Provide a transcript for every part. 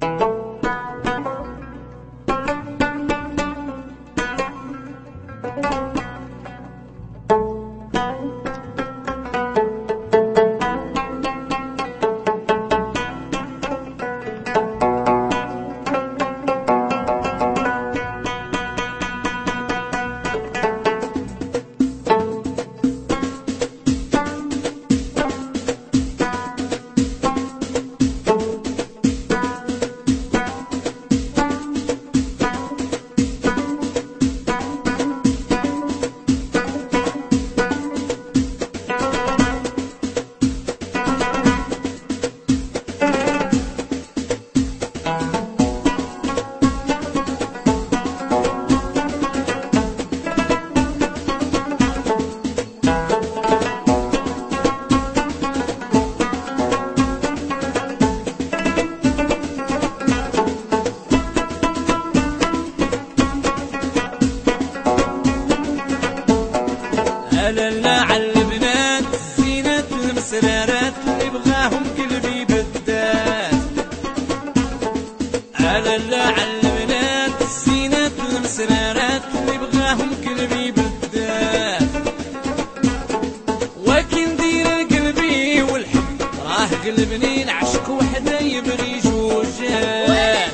لا على البنات زينات المسرارات اللي بغاهم قلبي بالذات. لا على البنات زينات المسرارات اللي بغاهم قلبي بالذات. وكن دير قلبي والحب راه قلبني العشق وحده يبغي جوجات.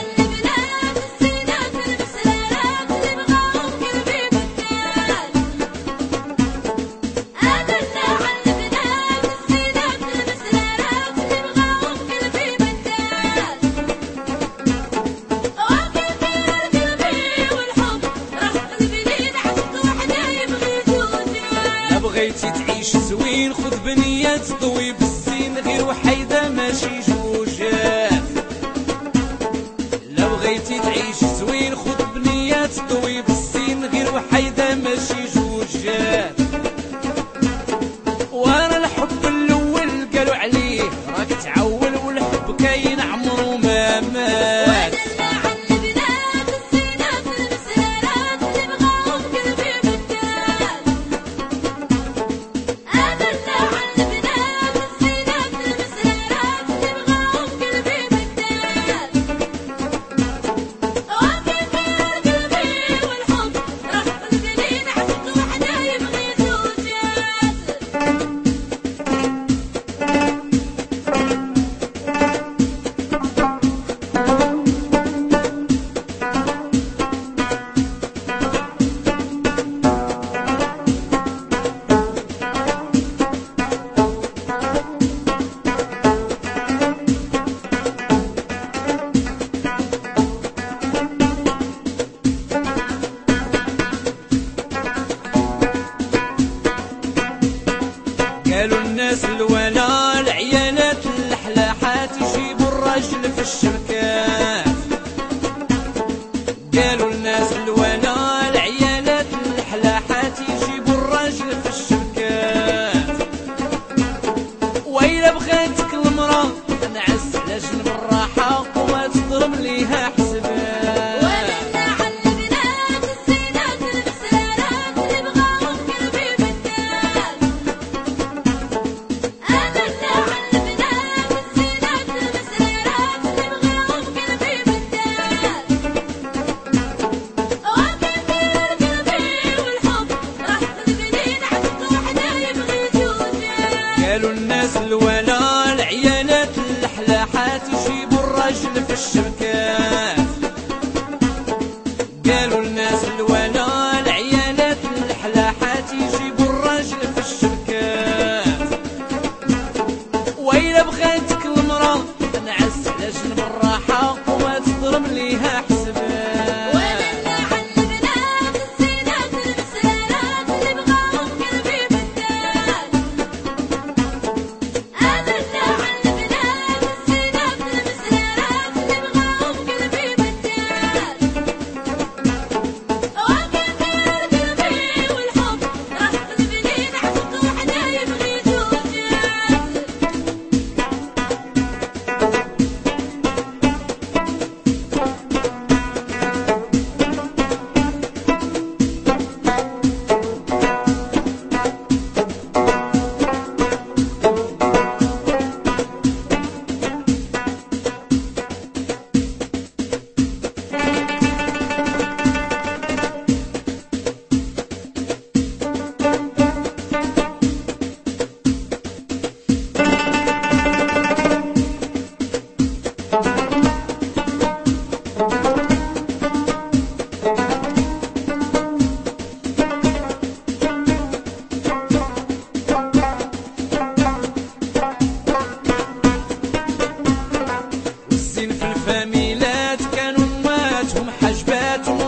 بغيتي تعيش زوين خذ بنية تضوي بالزين غير وحيدة ماشي جوجات. لا بغيتي تعيش زوين خذ بنية تضوي بالزين غير وحيدة ماشي جوجات. وانا الحب الاول قالوا عليه راك تعول والحب كاين عمرو ما مات. قالوا الناس الولا العيالات الحلاحات يجيبوا الراجل في الشبكات. قالوا الناس الولا العيالات الحلاحات يجيبوا الراجل في الشبكات. وإلا بغيتك المرأة تنعس على جنب الراحة وما تضرب ليها حسبات. قالوا الناس الولا العيالات الحلاحات يجيبوا الراجل في الشبكات. قالوا الناس الولا العيالات الحلاحات يجيبوا الراجل في الشبكات. وإلا بغيتك المرأة تنعس على جنب الراحة وما تضرب ليها حسبات. مات